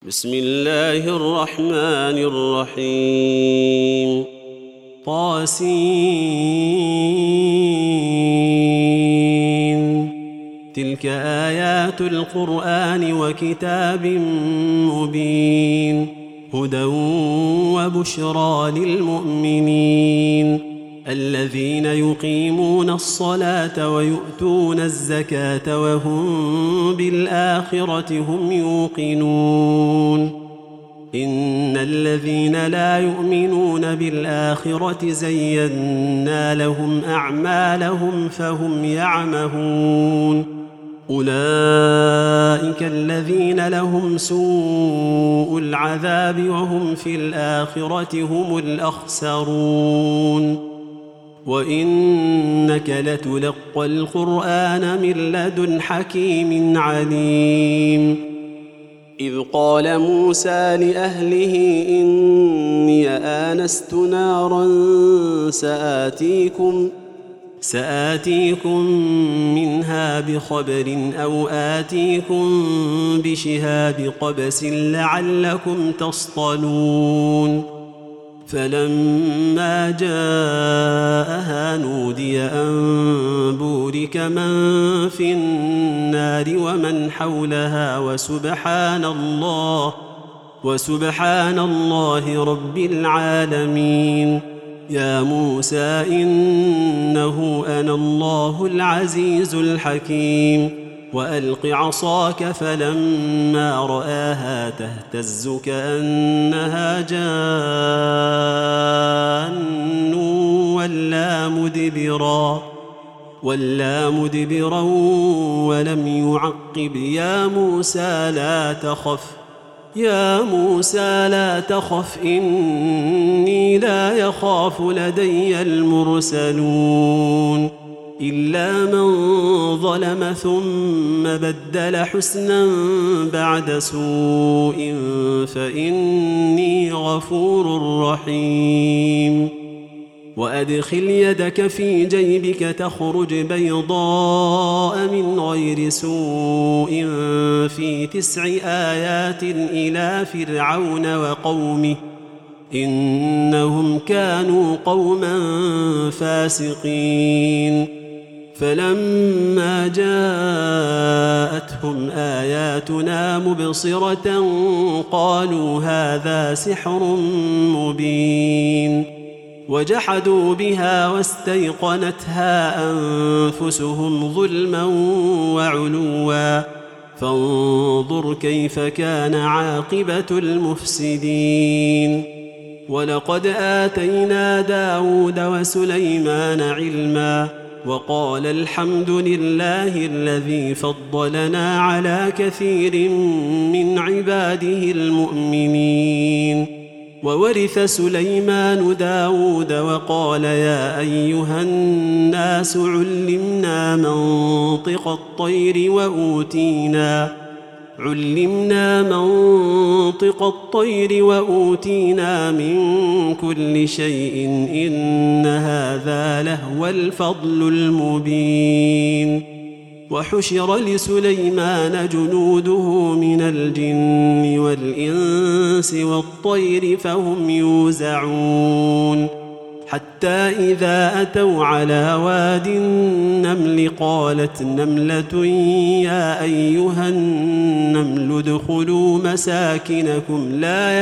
بسم الله الرحمن الرحيم طاسين تلك آيات القرآن وكتاب مبين هدى وبشرى للمؤمنين الذين يقيمون الصلاة ويؤتون الزكاة وهم بالآخرة هم يوقنون إن الذين لا يؤمنون بالآخرة زينا لهم أعمالهم فهم يعمهون أولئك الذين لهم سوء العذاب وهم في الآخرة هم الأخسرون وإنك لتلقى القرآن من لدن حكيم عليم إذ قال موسى لأهله إني آنست نارا سآتيكم منها بخبر أو آتيكم بشهاب قبس لعلكم تصطلون فلما جاءها نودي أن بورك من في النار ومن حولها وسبحان الله رب العالمين يا موسى إنه أنا الله العزيز الحكيم وألق عصاك فلما رآها تهتز كأنها جان ولا مدبرا ولم يعقب يا موسى لا تخف إني لا يخاف لدي المرسلون إلا من ظلم ثم بدل حسنا بعد سوء فإني غفور رحيم وأدخل يدك في جيبك تخرج بيضاء من غير سوء في 9 آيات إلى فرعون وقومه إنهم كانوا قوما فاسقين فلما جاءتهم آياتنا مبصرة قالوا هذا سحر مبين وجحدوا بها واستيقنتها أنفسهم ظلما وعلوا فانظر كيف كان عاقبة المفسدين ولقد آتينا داود وسليمان علما وقال الحمد لله الذي فضلنا على كثير من عباده المؤمنين وورث سليمان داود وقال يا أيها الناس علمنا منطق الطير وأوتينا من كل شيء إن هذا لهو الفضل المبين وحشر لسليمان جنوده من الجن والإنس والطير فهم يوزعون حتى إذا أتوا على واد النمل قالت نملة يا أيها النمل ادخلوا مساكنكم لا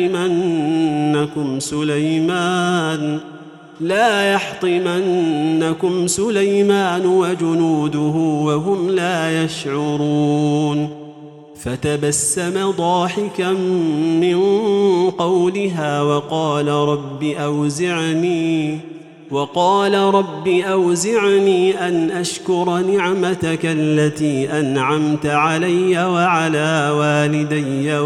يحطمنكم سليمان وجنوده وهم لا يشعرون فتبسم ضاحكا من قولها وقال رب أوزعني أن أشكر نعمتك التي أنعمت علي وعلى والدي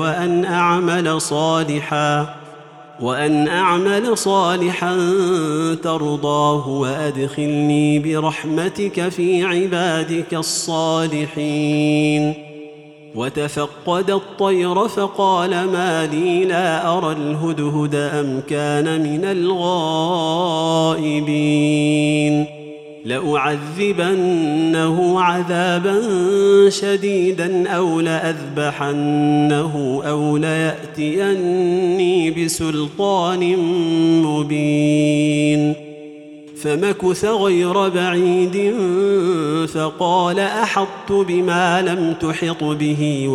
وأن أعمل صالحا ترضاه وأدخلني برحمتك في عبادك الصالحين وتفقد الطير فقال ما لي لا أرى الهدهد أم كان من الغائبين لأعذبنه عذابا شديدا أو لأذبحنه أو ليأتيني بسلطان مبين. فمكث غير بعيد فقال أحطت بما لم تحط به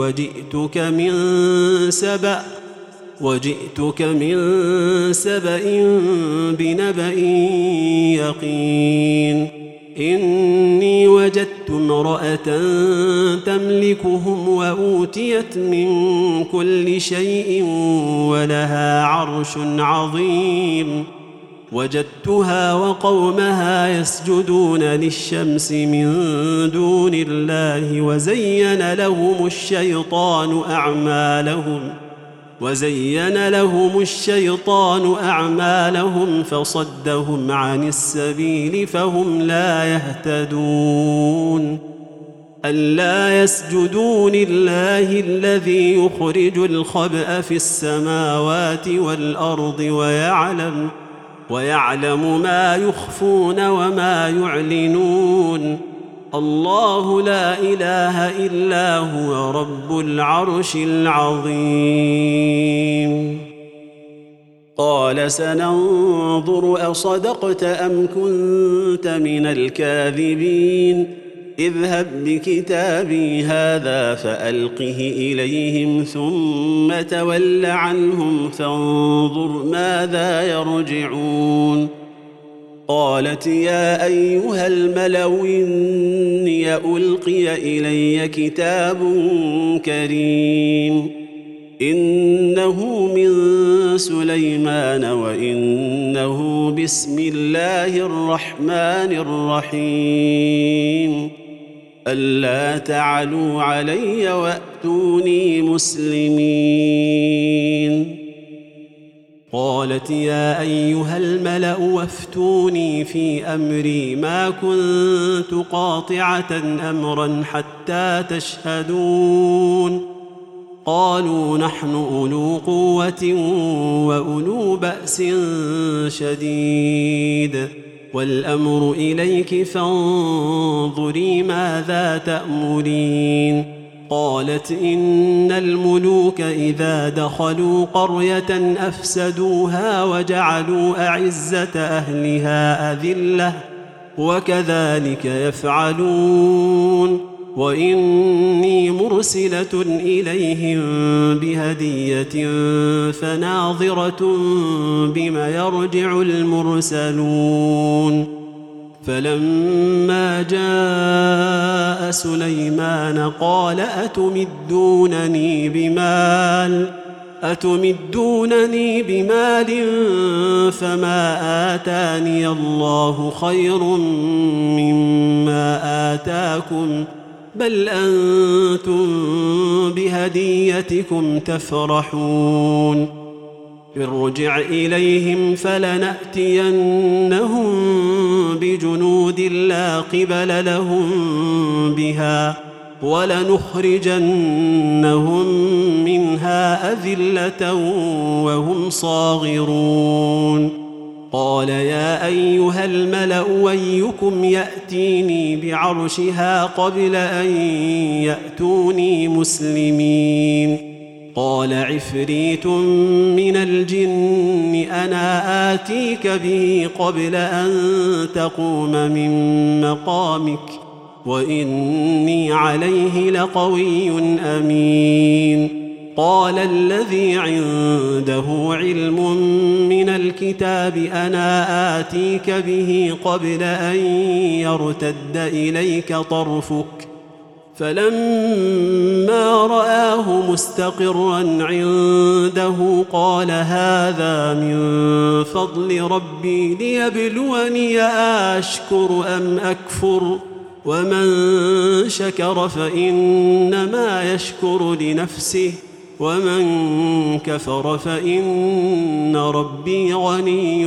وجئتك من سبأ بنبأ يقين. إني وجدت امرأة تملكهم وأوتيت من كل شيء ولها عرش عظيم. وجدتها وقومها يسجدون للشمس من دون الله وزين لهم الشيطان أعمالهم فصدهم عن السبيل فهم لا يهتدون. ألا يسجدوا لله الذي يخرج الخبأ في السماوات والأرض ويعلم ما يخفون وما يعلنون. الله لا إله إلا هو رب العرش العظيم. قال سننظر أصدقت أم كنت من الكاذبين. اذهب بكتابي هذا فألقه إليهم ثم تول عنهم فانظر ماذا يرجعون. قالت يا أيها الملأ إني ألقي إلي كتاب كريم إنه من سليمان وإنه بسم الله الرحمن الرحيم ألا تعلوا علي وأتوني مسلمين. قالت يا أيها الملأ وافتوني في أمري ما كنت قاطعة أمرا حتى تشهدون. قالوا نحن أولو قوة وأولو بأس شديد والأمر إليك فانظري ماذا تأمرين. قالت إن الملوك إذا دخلوا قرية أفسدوها وجعلوا أعزة أهلها أذلة وكذلك يفعلون. وإني مرسلة إليهم بهدية فناظرة بما يرجع المرسلون. فلما جاء سليمان قال أتمدونني بمال فما آتاني الله خير مما آتاكم بل أنتم بهديتكم تفرحون. ارجع إليهم فلنأتينهم بجنود لا قبل لهم بها ولنخرجنهم منها أذلة وهم صاغرون. قال يا أيها الملأ أيكم يأتيني بعرشها قبل أن يأتوني مسلمين. قال عفريت من الجن أنا آتيك به قبل أن تقوم من مقامك وإني عليه لقوي أمين. قال الذي عنده علم من الكتاب أنا آتيك به قبل أن يرتد إليك طرفك فلما رآه مستقرا عنده قال هذا من فضل ربي ليبلوني أشكر أم أكفر ومن شكر فإنما يشكر لنفسه ومن كفر فإن ربي غني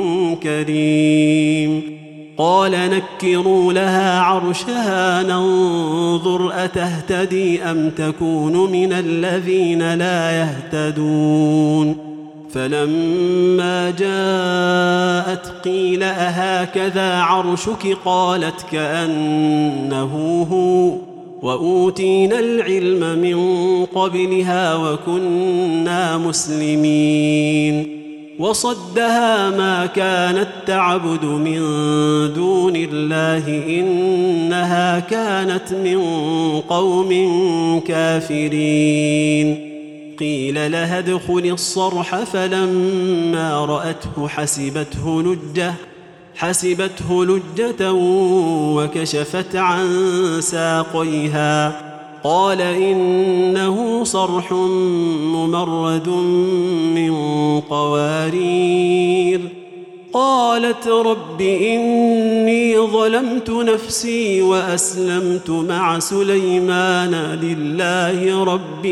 كريم. قال نكروا لها عرشها ننظر أتهتدي أم تكون من الذين لا يهتدون. فلما جاءت قيل أهكذا عرشك قالت كأنه هو وأوتينا العلم من قبلها وكنا مسلمين وصدها ما كانت تعبد من دون الله إنها كانت من قوم كافرين قيل لها ادخل الصرح فلما رأته حسبته لجة وكشفت عن ساقيها قال إنه صرح ممرد من قوارير قالت رب إني ظلمت نفسي وأسلمت مع سليمان لله رب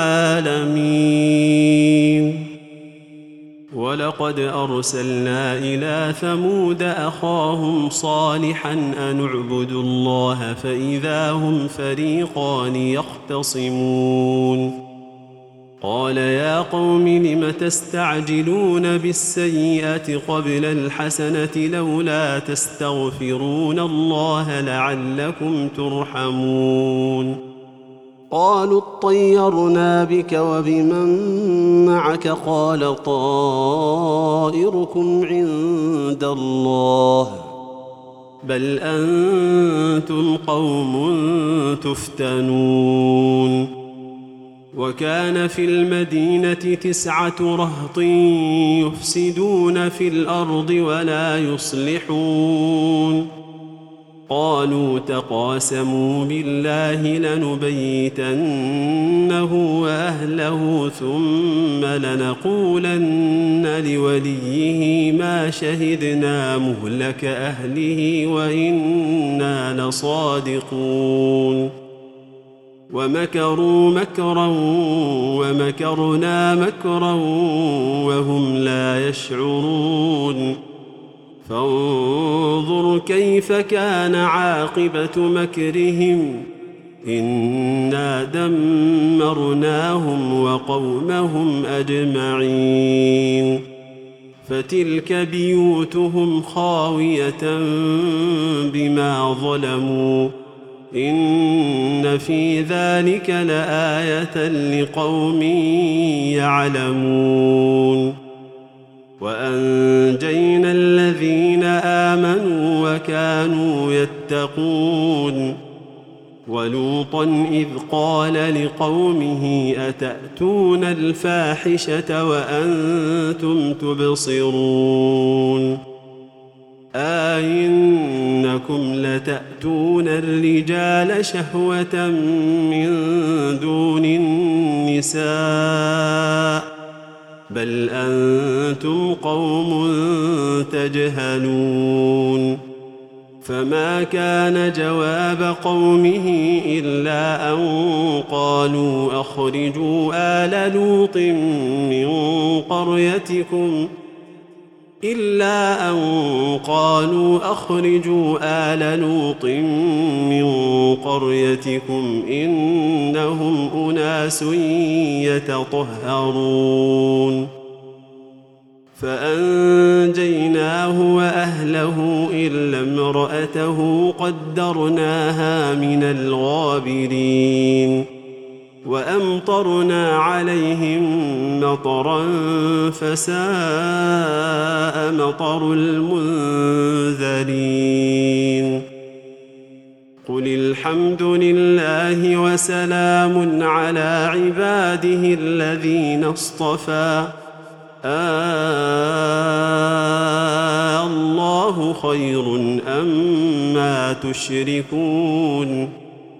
العالمين ولقد أرسلنا إلى ثمود أخاهم صالحا أن اعبدوا الله فإذا هم فريقان يختصمون قال يا قوم لم تستعجلون بالسيئة قبل الحسنة لولا تستغفرون الله لعلكم ترحمون قالوا اطيرنا بك وبمن معك قال طائركم عند الله بل أنتم قوم تفتنون وكان في المدينة 9 رهط يفسدون في الأرض ولا يصلحون قالوا تقاسموا بالله لنبيتنه وأهله ثم لنقولن لوليه ما شهدنا مهلك أهله وإنا لصادقون ومكروا مكرا ومكرنا مكرا وهم لا يشعرون فانظر كيف كان عاقبة مكرهم إنا دمرناهم وقومهم أجمعين فتلك بيوتهم خاوية بما ظلموا إن في ذلك لآية لقوم يعلمون وأنجينا الذين آمنوا وكانوا يتقون ولوطا إذ قال لقومه أتأتون الفاحشة وأنتم تبصرون أئنكم لتأتون الرجال شهوة من دون النساء بل أنتم قوم تجهلون فما كان جواب قومه إلا أن قالوا أخرجوا آل لوط من قريتكم إنهم أناس يتطهرون فأنجيناه وأهله إلا امرأته قدرناها من الغابرين وأمطرنا عليهم مطرا فساء مطر المنذرين قل الحمد لله وسلام على عباده الذين اصطفى الله خير أما تشركون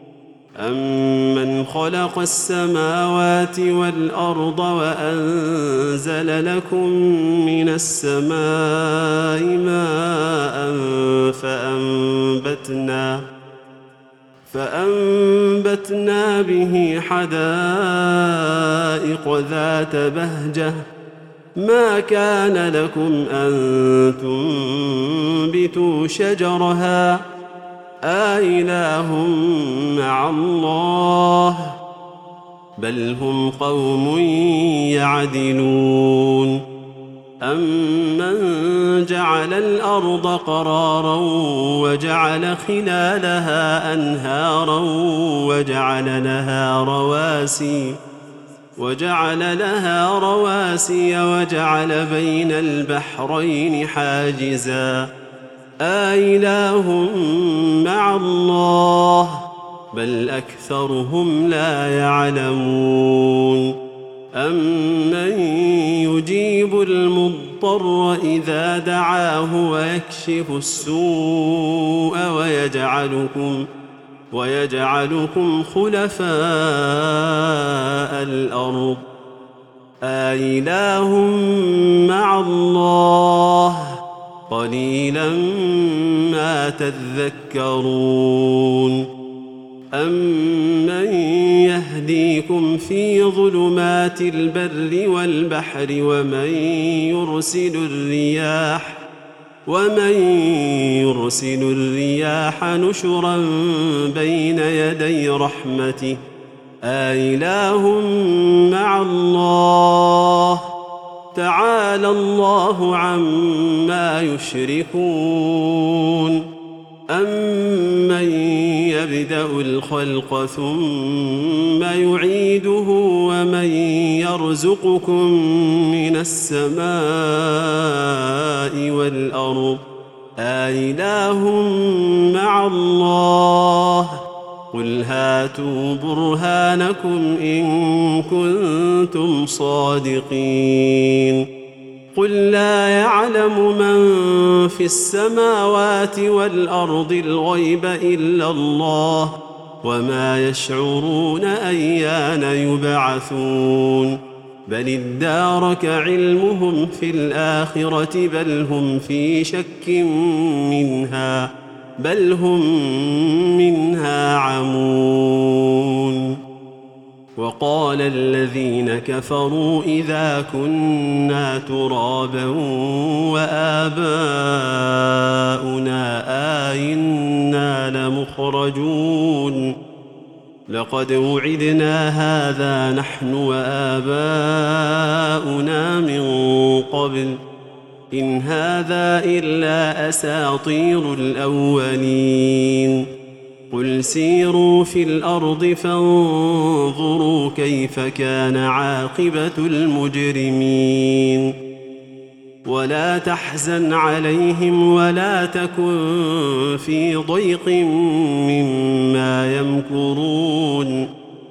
أمن خلق السماوات والأرض وأنزل لكم من السماء ماء فأنبتنا به حدائق ذات بهجة ما كان لكم أن تنبتوا شجرها آإله مع الله بل هم قوم يعدلون أَمَّنْ جَعَلَ الْأَرْضَ قَرَارًا وَجَعَلَ خِلَالَهَا أَنْهَارًا وَجَعَلَ لَهَا رَوَاسِيَ وَجَعَلَ بَيْنَ الْبَحْرَيْنِ حَاجِزًا أَإِلَٰهٌ مَّعَ اللَّهِ بَلْ أَكْثَرُهُمْ لَا يَعْلَمُونَ أَمَّن يُجِيبُ الْمُضْطَرَّ إِذَا دَعَاهُ وَيَكْشِفُ السُّوءَ وَيَجْعَلُكُمْ خُلَفَاءَ الْأَرْضِ أَإِلَٰهٌ مَّعَ اللَّهِ قَلِيلًا مَّا تَذَكَّرُونَ أَمَّن يَهْدِيكُمْ فِي ظُلُمَاتِ الْبَرِّ وَالْبَحْرِ ومن يرسل الرياح نشرا بين يدي رحمته أإله مع الله تعالى الله عما يشركون أمن يبدأ الخلق ثم يعيده ومن يرزقكم من السماء والأرض أإله مع الله قل هاتوا برهانكم إن كنتم صادقين قل لا يعلم من في السماوات والأرض الغيب إلا الله وما يشعرون أيان يبعثون بل ادارك علمهم في الآخرة بل هم في شك منها بل هم منها عمون وقال الذين كفروا إذا كنا ترابا وآباؤنا أئنا لمخرجون لقد وعدنا هذا نحن وآباؤنا من قبل إن هذا إلا أساطير الأولين قل سيروا في الأرض فانظروا كيف كان عاقبة المجرمين ولا تحزن عليهم ولا تكن في ضيق مما يمكرون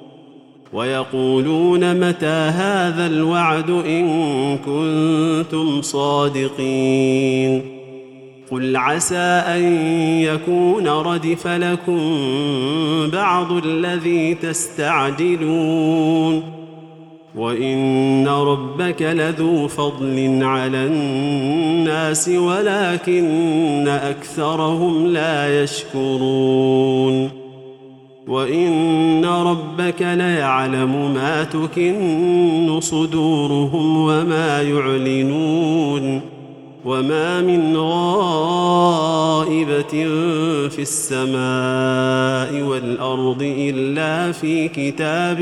ويقولون متى هذا الوعد إن كنتم صادقين قل عسى أن يكون ردف لكم بعض الذي تستعجلون وإن ربك لذو فضل على الناس ولكن أكثرهم لا يشكرون وإن ربك ليعلم ما تكن صدورهم وما يعلنون وما من غائبة في السماء والأرض إلا في كتاب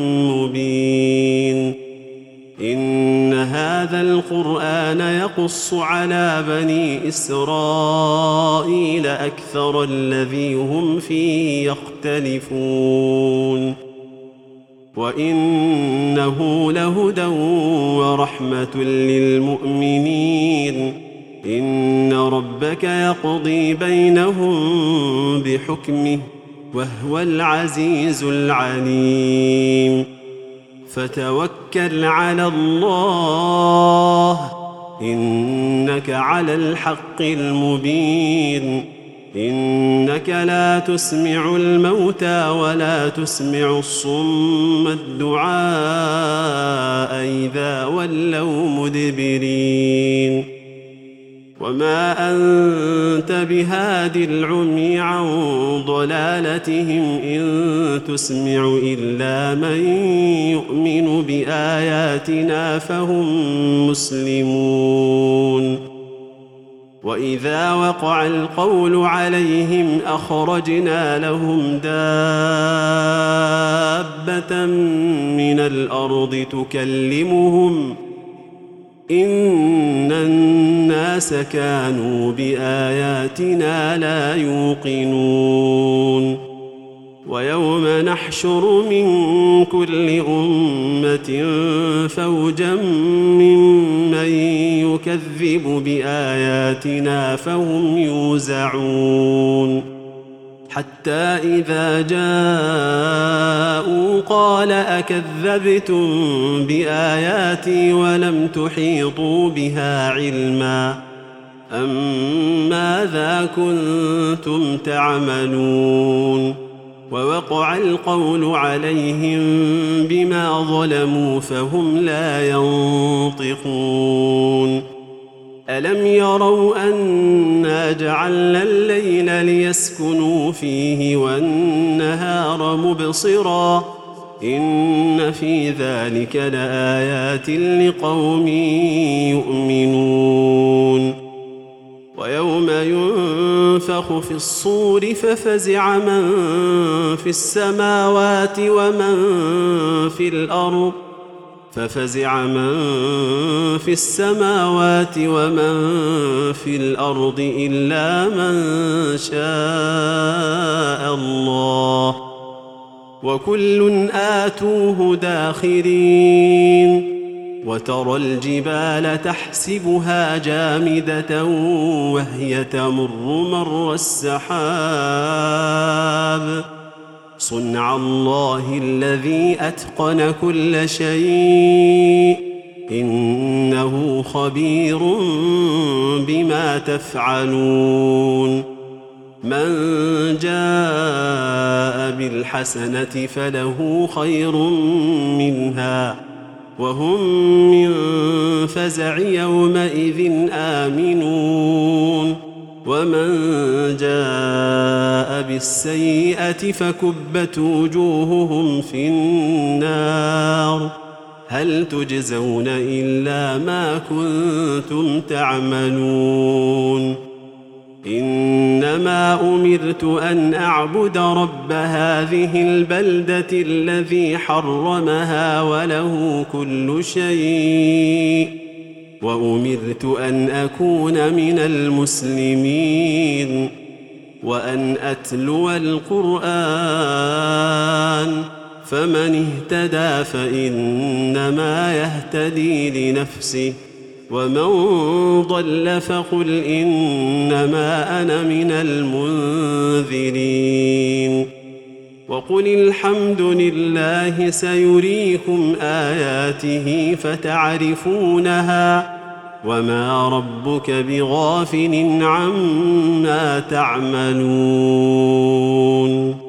مبين إن هذا القرآن يقص على بني إسرائيل أكثر الذي هم فيه يختلفون وإنه لهدى ورحمة للمؤمنين إن ربك يقضي بينهم بحكمه وهو العزيز العليم فتوكل على الله إنك على الحق المبين إنك لا تسمع الموتى ولا تسمع الصم الدعاء إذا ولوا مدبرين وما أنت بهاد العمي عن ضلالتهم إن تسمع إلا من يؤمن بآياتنا فهم مسلمون وإذا وقع القول عليهم أخرجنا لهم دابة من الأرض إن الناس كانوا بآياتنا لا يوقنون ويوم نحشر من كل أمة فوجا ممن يكذب بآياتنا فهم يوزعون حتى إذا جاءوا قال أكذبتم بآياتي ولم تحيطوا بها علما أم ماذا كنتم تعملون ووقع القول عليهم بما ظلموا فهم لا ينطقون ألم يروا أنا جعلنا الليل ليسكنوا فيه والنهار مبصرا إن في ذلك لآيات لقوم يؤمنون ويوم ينفخ في الصور ففزع من في السماوات ومن في الأرض في الأرض إلا من شاء الله وكل آتوه داخرين وترى الجبال تحسبها جامدة وهي تمر مر السحاب صنع الله الذي أتقن كل شيء إنه خبير بما تفعلون من جاء بالحسنة فله خير منها وهم من فزع يومئذ آمنون ومن جاء بالسيئة فكبت وجوههم في النار هل تجزون إلا ما كنتم تعملون إنما أمرت أن أعبد رب هذه البلدة الذي حرمها وله كل شيء وأمرت أن أكون من المسلمين وأن أتلو القرآن فمن اهتدى فإنما يهتدي لنفسه ومن ضل فقل إنما أنا من المنذرين وقل الحمد لله سيريكم آياته فتعرفونها وما ربك بغافل عما تعملون